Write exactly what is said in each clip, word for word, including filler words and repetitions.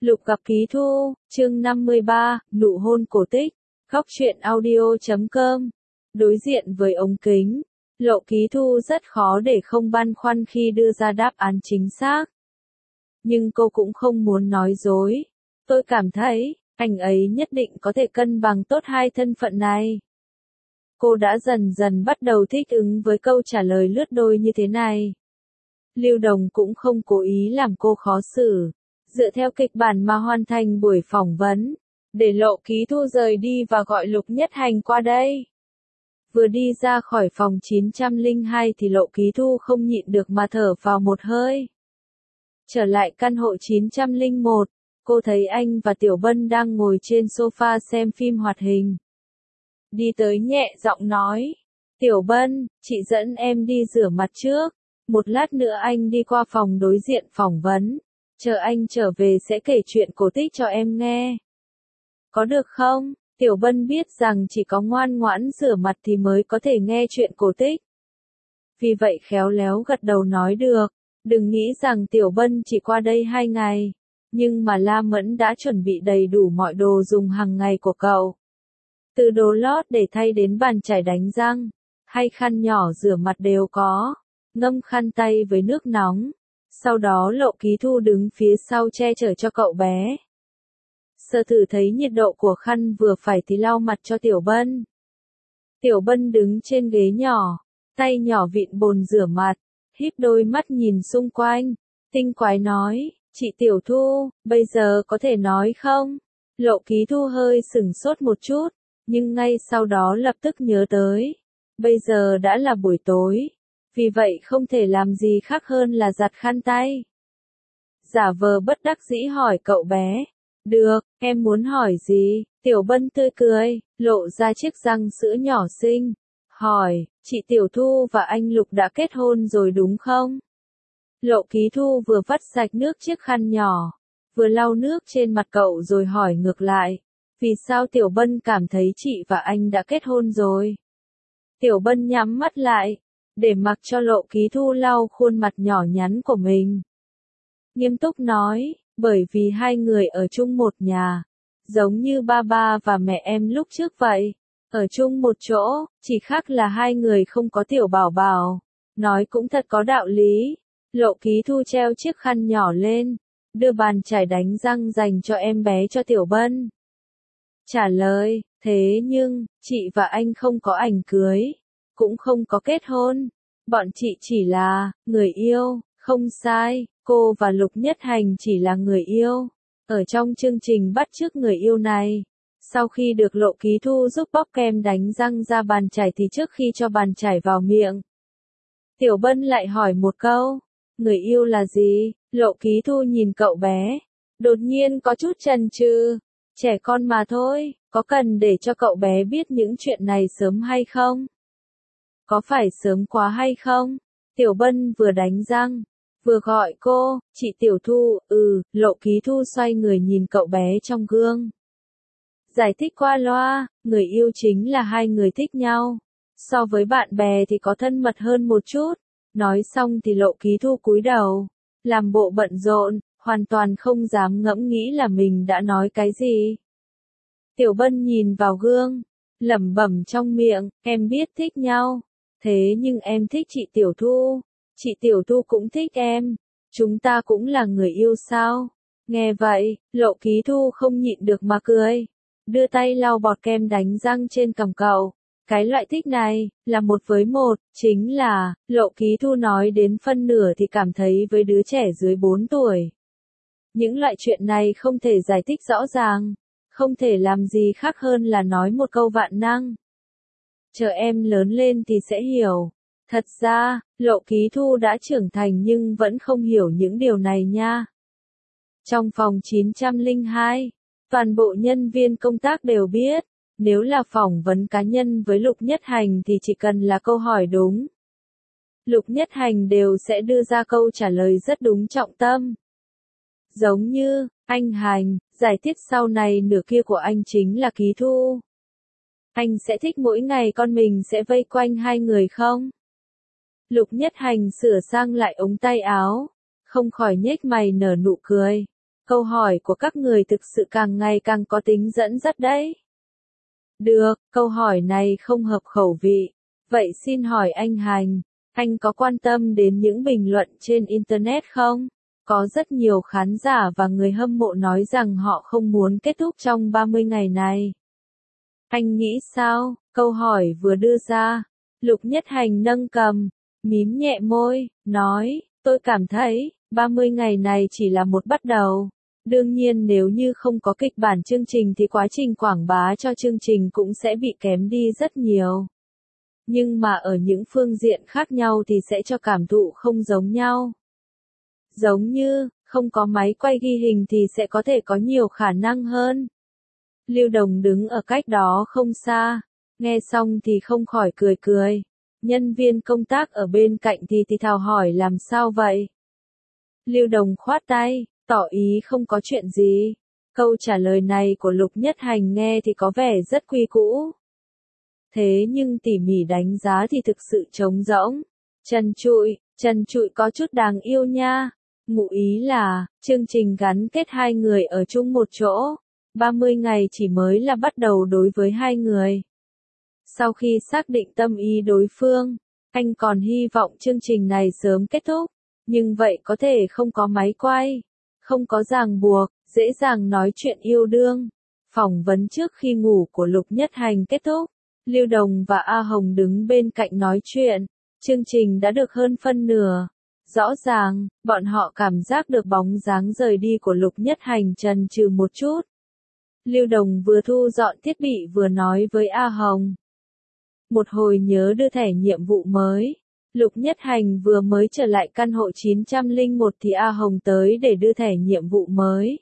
Lục gặp Ký Thu, chương năm mươi ba, nụ hôn cổ tích, góc truyện audio chấm com. Đối diện với ống kính, Lộ Ký Thu rất khó để không băn khoăn khi đưa ra đáp án chính xác. Nhưng cô cũng không muốn nói dối. Tôi cảm thấy, anh ấy nhất định có thể cân bằng tốt hai thân phận này. Cô đã dần dần bắt đầu thích ứng với câu trả lời lướt đôi như thế này. Lưu Đồng cũng không cố ý làm cô khó xử. Dựa theo kịch bản mà hoàn thành buổi phỏng vấn, để Lộ Ký Thu rời đi và gọi Lục Nhất Hành qua đây. Vừa đi ra khỏi phòng chín trăm lẻ hai thì Lộ Ký Thu không nhịn được mà thở vào một hơi. Trở lại căn hộ chín trăm lẻ một, cô thấy anh và Tiểu Bân đang ngồi trên sofa xem phim hoạt hình. Đi tới nhẹ giọng nói, Tiểu Bân, chị dẫn em đi rửa mặt trước, một lát nữa anh đi qua phòng đối diện phỏng vấn. Chờ anh trở về sẽ kể chuyện cổ tích cho em nghe. Có được không? Tiểu Bân biết rằng chỉ có ngoan ngoãn rửa mặt thì mới có thể nghe chuyện cổ tích. Vì vậy khéo léo gật đầu nói được. Đừng nghĩ rằng Tiểu Bân chỉ qua đây hai ngày. Nhưng mà La Mẫn đã chuẩn bị đầy đủ mọi đồ dùng hàng ngày của cậu. Từ đồ lót để thay đến bàn chải đánh răng, hay khăn nhỏ rửa mặt đều có. Ngâm khăn tay với nước nóng. Sau đó Lộ Ký Thu đứng phía sau che chở cho cậu bé. Sơ thử thấy nhiệt độ của khăn vừa phải thì lau mặt cho Tiểu Bân. Tiểu Bân đứng trên ghế nhỏ, tay nhỏ vịn bồn rửa mặt, híp đôi mắt nhìn xung quanh, tinh quái nói, chị Tiểu Thu, bây giờ có thể nói không? Lộ Ký Thu hơi sửng sốt một chút, nhưng ngay sau đó lập tức nhớ tới. Bây giờ đã là buổi tối. Vì vậy không thể làm gì khác hơn là giặt khăn tay. Giả vờ bất đắc dĩ hỏi cậu bé. Được, em muốn hỏi gì? Tiểu Bân tươi cười, lộ ra chiếc răng sữa nhỏ xinh. Hỏi, chị Tiểu Thu và anh Lục đã kết hôn rồi đúng không? Lộ Ký Thu vừa vắt sạch nước chiếc khăn nhỏ, vừa lau nước trên mặt cậu rồi hỏi ngược lại. Vì sao Tiểu Bân cảm thấy chị và anh đã kết hôn rồi? Tiểu Bân nhắm mắt lại, để mặc cho Lộ Ký Thu lau khuôn mặt nhỏ nhắn của mình. Nghiêm túc nói, bởi vì hai người ở chung một nhà, giống như ba ba và mẹ em lúc trước vậy, ở chung một chỗ, chỉ khác là hai người không có tiểu bảo bảo. Nói cũng thật có đạo lý. Lộ Ký Thu treo chiếc khăn nhỏ lên, đưa bàn chải đánh răng dành cho em bé cho Tiểu Bân. Trả lời, thế nhưng, chị và anh không có ảnh cưới. Cũng không có kết hôn, bọn chị chỉ là người yêu, không sai, cô và Lục Nhất Hành chỉ là người yêu. Ở trong chương trình bắt chước người yêu này, sau khi được Lộ Ký Thu giúp bóc kem đánh răng ra bàn chải thì trước khi cho bàn chải vào miệng, Tiểu Bân lại hỏi một câu, người yêu là gì? Lộ Ký Thu nhìn cậu bé, đột nhiên có chút chần chừ, trẻ con mà thôi, có cần để cho cậu bé biết những chuyện này sớm hay không? Có phải sớm quá hay không? Tiểu Bân vừa đánh răng, vừa gọi cô, chị Tiểu Thu, ừ, Lộ Ký Thu xoay người nhìn cậu bé trong gương. Giải thích qua loa, người yêu chính là hai người thích nhau. So với bạn bè thì có thân mật hơn một chút. Nói xong thì Lộ Ký Thu cúi đầu, làm bộ bận rộn, hoàn toàn không dám ngẫm nghĩ là mình đã nói cái gì. Tiểu Bân nhìn vào gương, lẩm bẩm trong miệng, em biết thích nhau. Thế nhưng em thích chị Tiểu Thu, chị Tiểu Thu cũng thích em, chúng ta cũng là người yêu sao? Nghe vậy, Lộ Ký Thu không nhịn được mà cười, đưa tay lau bọt kem đánh răng trên cằm cậu. Cái loại thích này, là một với một, chính là, Lộ Ký Thu nói đến phân nửa thì cảm thấy với đứa trẻ dưới bốn tuổi. Những loại chuyện này không thể giải thích rõ ràng, không thể làm gì khác hơn là nói một câu vạn năng. Chờ em lớn lên thì sẽ hiểu. Thật ra, Lộ Ký Thu đã trưởng thành nhưng vẫn không hiểu những điều này nha. Trong phòng chín trăm lẻ hai, toàn bộ nhân viên công tác đều biết, nếu là phỏng vấn cá nhân với Lục Nhất Hành thì chỉ cần là câu hỏi đúng, Lục Nhất Hành đều sẽ đưa ra câu trả lời rất đúng trọng tâm. Giống như, anh Hành, giải thích sau này nửa kia của anh chính là Ký Thu. Anh sẽ thích mỗi ngày con mình sẽ vây quanh hai người không? Lục Nhất Hành sửa sang lại ống tay áo, không khỏi nhếch mày nở nụ cười. Câu hỏi của các người thực sự càng ngày càng có tính dẫn dắt đấy. Được, câu hỏi này không hợp khẩu vị. Vậy xin hỏi anh Hành, anh có quan tâm đến những bình luận trên Internet không? Có rất nhiều khán giả và người hâm mộ nói rằng họ không muốn kết thúc trong ba mươi ngày này. Anh nghĩ sao? Câu hỏi vừa đưa ra. Lục Nhất Hành nâng cằm, mím nhẹ môi, nói, tôi cảm thấy, ba mươi ngày này chỉ là một bắt đầu. Đương nhiên nếu như không có kịch bản chương trình thì quá trình quảng bá cho chương trình cũng sẽ bị kém đi rất nhiều. Nhưng mà ở những phương diện khác nhau thì sẽ cho cảm thụ không giống nhau. Giống như, không có máy quay ghi hình thì sẽ có thể có nhiều khả năng hơn. Lưu Đồng đứng ở cách đó không xa, nghe xong thì không khỏi cười cười. Nhân viên công tác ở bên cạnh thì thì thào hỏi làm sao vậy? Lưu Đồng khoát tay, tỏ ý không có chuyện gì. Câu trả lời này của Lục Nhất Hành nghe thì có vẻ rất quy cũ. Thế nhưng tỉ mỉ đánh giá thì thực sự trống rỗng. Trần Trụi, Trần Trụi có chút đáng yêu nha. Ngụ ý là, chương trình gắn kết hai người ở chung một chỗ. ba mươi ngày chỉ mới là bắt đầu đối với hai người. Sau khi xác định tâm ý đối phương, anh còn hy vọng chương trình này sớm kết thúc. Nhưng vậy có thể không có máy quay, không có ràng buộc, dễ dàng nói chuyện yêu đương. Phỏng vấn trước khi ngủ của Lục Nhất Hành kết thúc. Lưu Đồng và A Hồng đứng bên cạnh nói chuyện. Chương trình đã được hơn phân nửa. Rõ ràng, bọn họ cảm giác được bóng dáng rời đi của Lục Nhất Hành chần chừ một chút. Lưu Đồng vừa thu dọn thiết bị vừa nói với A Hồng. Một hồi nhớ đưa thẻ nhiệm vụ mới. Lục Nhất Hành vừa mới trở lại căn hộ chín không một thì A Hồng tới để đưa thẻ nhiệm vụ mới.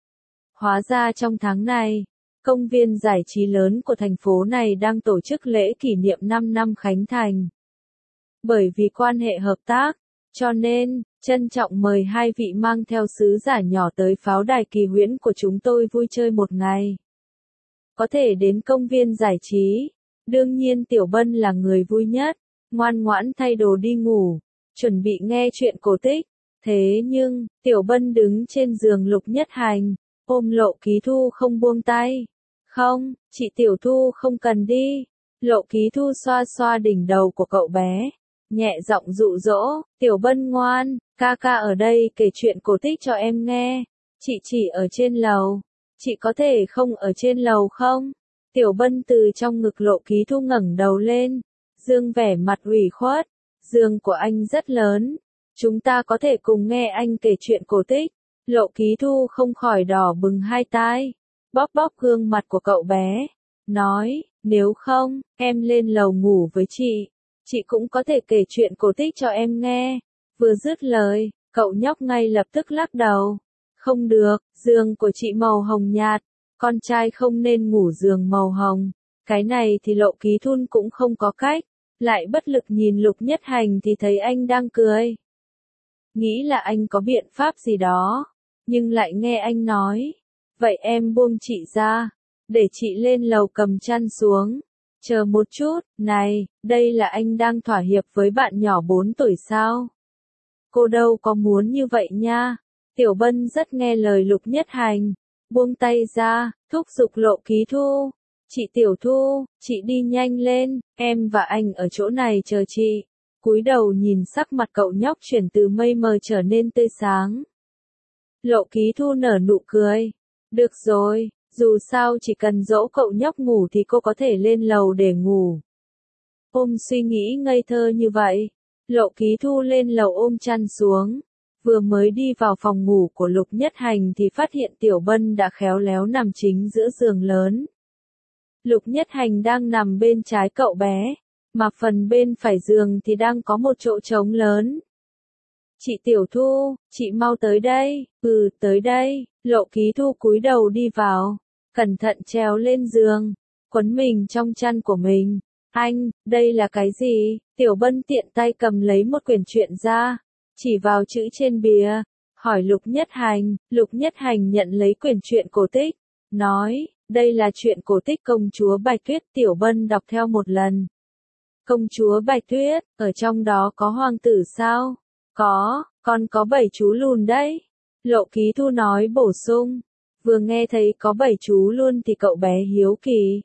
Hóa ra trong tháng này, công viên giải trí lớn của thành phố này đang tổ chức lễ kỷ niệm năm năm khánh thành. Bởi vì quan hệ hợp tác, cho nên, trân trọng mời hai vị mang theo sứ giả nhỏ tới pháo đài Kỳ Huyễn của chúng tôi vui chơi một ngày. Có thể đến công viên giải trí. Đương nhiên Tiểu Bân là người vui nhất, ngoan ngoãn thay đồ đi ngủ, chuẩn bị nghe chuyện cổ tích. Thế nhưng, Tiểu Bân đứng trên giường Lục Nhất Hành, ôm Lộ Ký Thu không buông tay. Không, chị Tiểu Thu không cần đi. Lộ Ký Thu xoa xoa đỉnh đầu của cậu bé, nhẹ giọng dụ dỗ, Tiểu Bân ngoan, ca ca ở đây kể chuyện cổ tích cho em nghe. Chị chỉ ở trên lầu, chị có thể không ở trên lầu không? Tiểu Bân từ trong ngực Lộ Ký Thu ngẩng đầu lên, dương vẻ mặt ủy khuất, giường của anh rất lớn, chúng ta có thể cùng nghe anh kể chuyện cổ tích. Lộ Ký Thu không khỏi đỏ bừng hai tai, bóp bóp gương mặt của cậu bé, nói, nếu không, em lên lầu ngủ với chị, chị cũng có thể kể chuyện cổ tích cho em nghe. Vừa dứt lời, cậu nhóc ngay lập tức lắc đầu, không được, giường của chị màu hồng nhạt, con trai không nên ngủ giường màu hồng. Cái này thì Lộ Ký Thun cũng không có cách, lại bất lực nhìn Lục Nhất Hành thì thấy anh đang cười. Nghĩ là anh có biện pháp gì đó, nhưng lại nghe anh nói, vậy em buông chị ra, để chị lên lầu cầm chăn xuống. Chờ một chút, này, đây là anh đang thỏa hiệp với bạn nhỏ bốn tuổi sao? Cô đâu có muốn như vậy nha. Tiểu Bân rất nghe lời Lục Nhất Hành, buông tay ra, thúc giục Lộ Ký Thu. Chị Tiểu Thu, chị đi nhanh lên, em và anh ở chỗ này chờ chị. Cúi đầu nhìn sắc mặt cậu nhóc chuyển từ mây mờ trở nên tươi sáng. Lộ Ký Thu nở nụ cười. Được rồi, dù sao chỉ cần dỗ cậu nhóc ngủ thì cô có thể lên lầu để ngủ. Ôm suy nghĩ ngây thơ như vậy, Lộ Ký Thu lên lầu ôm chăn xuống. Vừa mới đi vào phòng ngủ của Lục Nhất Hành thì phát hiện Tiểu Bân đã khéo léo nằm chính giữa giường lớn. Lục Nhất Hành đang nằm bên trái cậu bé, mà phần bên phải giường thì đang có một chỗ trống lớn. Chị Tiểu Thu, chị mau tới đây. Ừ, tới đây. Lộ Ký Thu cúi đầu đi vào, cẩn thận trèo lên giường, quấn mình trong chăn của mình. Anh, đây là cái gì? Tiểu Bân tiện tay cầm lấy một quyển truyện ra, chỉ vào chữ trên bìa, hỏi Lục Nhất Hành. Lục Nhất Hành nhận lấy quyển truyện cổ tích, nói, đây là truyện cổ tích công chúa Bạch Tuyết. Tiểu Bân đọc theo một lần. Công chúa Bạch Tuyết, ở trong đó có hoàng tử sao? Có, còn có bảy chú lùn đấy. Lộ Ký Thu nói bổ sung. Vừa nghe thấy có bảy chú luôn thì cậu bé hiếu kỳ.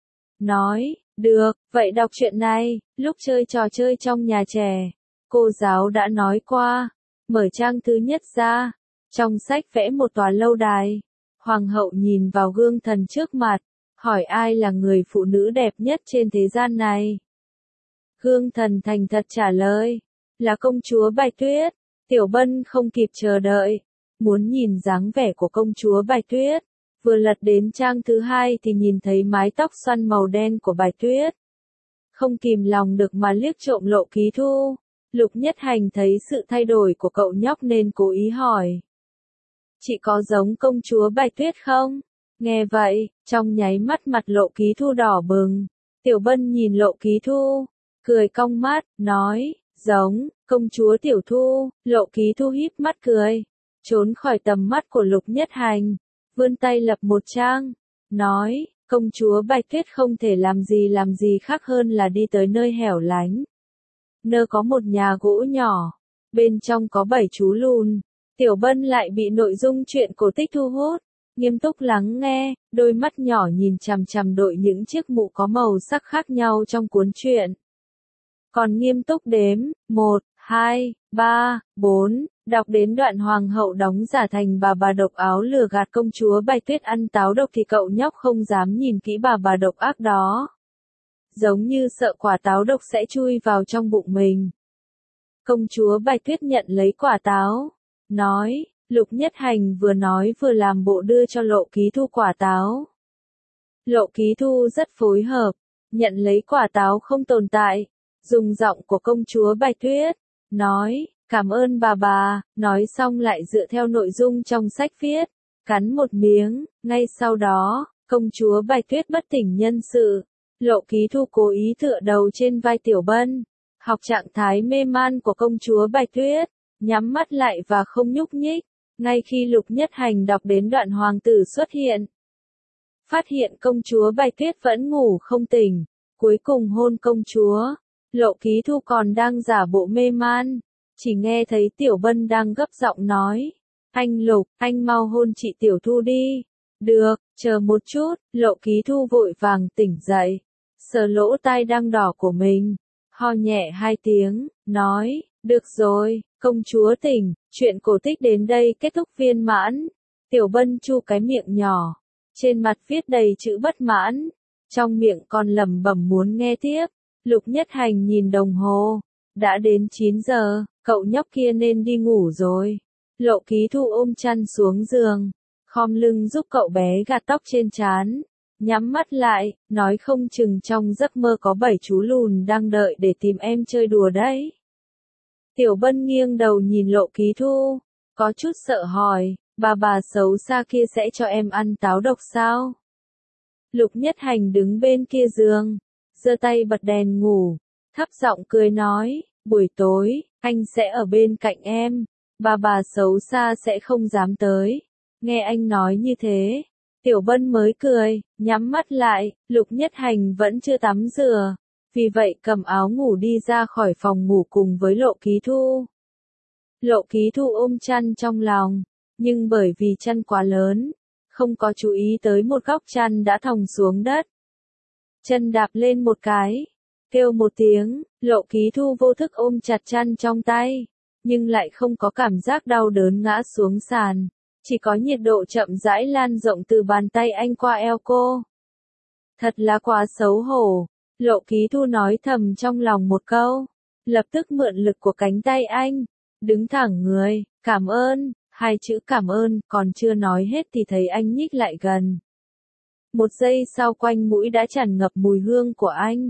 Nói, được, vậy đọc chuyện này, lúc chơi trò chơi trong nhà trẻ, cô giáo đã nói qua, mở trang thứ nhất ra, trong sách vẽ một tòa lâu đài. Hoàng hậu nhìn vào gương thần trước mặt, hỏi ai là người phụ nữ đẹp nhất trên thế gian này. Gương thần thành thật trả lời, là công chúa Bạch Tuyết. Tiểu Bân không kịp chờ đợi, muốn nhìn dáng vẻ của công chúa Bạch Tuyết. Vừa lật đến trang thứ hai thì nhìn thấy mái tóc xoăn màu đen của Bạch Tuyết. Không kìm lòng được mà liếc trộm Lộ Ký Thu. Lục Nhất Hành thấy sự thay đổi của cậu nhóc nên cố ý hỏi. Chị có giống công chúa Bạch Tuyết không? Nghe vậy, trong nháy mắt mặt Lộ Ký Thu đỏ bừng. Tiểu Bân nhìn Lộ Ký Thu, cười cong mắt, nói, giống, công chúa Tiểu Thu. Lộ Ký Thu híp mắt cười, trốn khỏi tầm mắt của Lục Nhất Hành, vươn tay lập một trang, nói, công chúa Bạch Tuyết không thể làm gì làm gì khác hơn là đi tới nơi hẻo lánh. Nơi có một nhà gỗ nhỏ, bên trong có bảy chú lùn. Tiểu Bân lại bị nội dung chuyện cổ tích thu hút, nghiêm túc lắng nghe, đôi mắt nhỏ nhìn chằm chằm đội những chiếc mũ có màu sắc khác nhau trong cuốn truyện. Còn nghiêm túc đếm, một, hai, ba, bốn, đọc đến đoạn hoàng hậu đóng giả thành bà bà độc áo lừa gạt công chúa Bạch Tuyết ăn táo độc thì cậu nhóc không dám nhìn kỹ bà bà độc ác đó. Giống như sợ quả táo độc sẽ chui vào trong bụng mình. Công chúa Bạch Tuyết nhận lấy quả táo, nói, Lục Nhất Hành vừa nói vừa làm bộ đưa cho Lộ Ký Thu quả táo. Lộ Ký Thu rất phối hợp, nhận lấy quả táo không tồn tại, dùng giọng của công chúa Bạch Tuyết, nói, cảm ơn bà bà, nói xong lại dựa theo nội dung trong sách viết, cắn một miếng, ngay sau đó, công chúa Bạch Tuyết bất tỉnh nhân sự. Lộ Ký Thu cố ý tựa đầu trên vai Tiểu Bân, học trạng thái mê man của công chúa Bạch Tuyết, nhắm mắt lại và không nhúc nhích, ngay khi Lục Nhất Hành đọc đến đoạn hoàng tử xuất hiện. Phát hiện công chúa Bạch Tuyết vẫn ngủ không tỉnh, cuối cùng hôn công chúa. Lộ Ký Thu còn đang giả bộ mê man, chỉ nghe thấy Tiểu Bân đang gấp giọng nói, anh Lục, anh mau hôn chị Tiểu Thu đi. Được, chờ một chút. Lộ Ký Thu vội vàng tỉnh dậy, sờ lỗ tai đang đỏ của mình, ho nhẹ hai tiếng, nói, được rồi, công chúa tỉnh, chuyện cổ tích đến đây kết thúc viên mãn. Tiểu Bân chu cái miệng nhỏ, trên mặt viết đầy chữ bất mãn, trong miệng còn lẩm bẩm muốn nghe tiếp. Lục Nhất Hành nhìn đồng hồ, đã đến chín giờ, cậu nhóc kia nên đi ngủ rồi. Lộ Ký Thu ôm chăn xuống giường, khom lưng giúp cậu bé gạt tóc trên trán, nhắm mắt lại, nói không chừng trong giấc mơ có bảy chú lùn đang đợi để tìm em chơi đùa đấy. Tiểu Bân nghiêng đầu nhìn Lộ Ký Thu, có chút sợ hỏi, bà bà xấu xa kia sẽ cho em ăn táo độc sao? Lục Nhất Hành đứng bên kia giường, giơ tay bật đèn ngủ, thấp giọng cười nói, buổi tối, anh sẽ ở bên cạnh em, bà bà xấu xa sẽ không dám tới. Nghe anh nói như thế, Tiểu Bân mới cười, nhắm mắt lại. Lục Nhất Hành vẫn chưa tắm rửa, vì vậy cầm áo ngủ đi ra khỏi phòng ngủ cùng với Lộ Ký Thu. Lộ Ký Thu ôm chăn trong lòng, nhưng bởi vì chăn quá lớn, không có chú ý tới một góc chăn đã thòng xuống đất. Chân đạp lên một cái, kêu một tiếng, Lộ Ký Thu vô thức ôm chặt chăn trong tay, nhưng lại không có cảm giác đau đớn ngã xuống sàn, chỉ có nhiệt độ chậm rãi lan rộng từ bàn tay anh qua eo cô. Thật là quá xấu hổ, Lộ Ký Thu nói thầm trong lòng một câu, lập tức mượn lực của cánh tay anh, đứng thẳng người, cảm ơn, hai chữ cảm ơn, còn chưa nói hết thì thấy anh nhích lại gần. Một giây sau quanh mũi đã tràn ngập mùi hương của anh.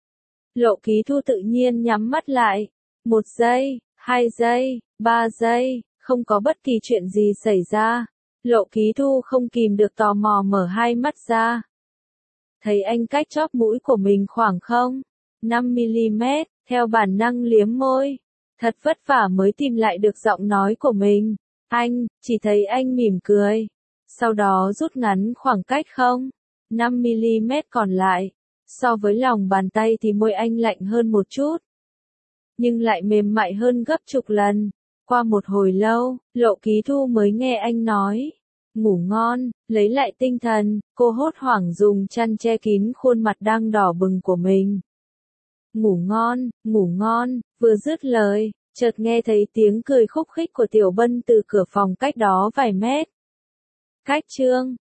Lộ Ký Thu tự nhiên nhắm mắt lại. Một giây, hai giây, ba giây, không có bất kỳ chuyện gì xảy ra. Lộ Ký Thu không kìm được tò mò mở hai mắt ra. Thấy anh cách chóp mũi của mình khoảng không, năm mi-li-mét, theo bản năng liếm môi. Thật vất vả mới tìm lại được giọng nói của mình. Anh, chỉ thấy anh mỉm cười. Sau đó rút ngắn khoảng cách không, năm mi-li-mét còn lại. So với lòng bàn tay thì môi anh lạnh hơn một chút, nhưng lại mềm mại hơn gấp chục lần. Qua một hồi lâu, Lộ Ký Thu mới nghe anh nói. Ngủ ngon, lấy lại tinh thần, cô hốt hoảng dùng chăn che kín khuôn mặt đang đỏ bừng của mình. Ngủ ngon, ngủ ngon, vừa dứt lời, chợt nghe thấy tiếng cười khúc khích của Tiểu Bân từ cửa phòng cách đó vài mét. Cách chương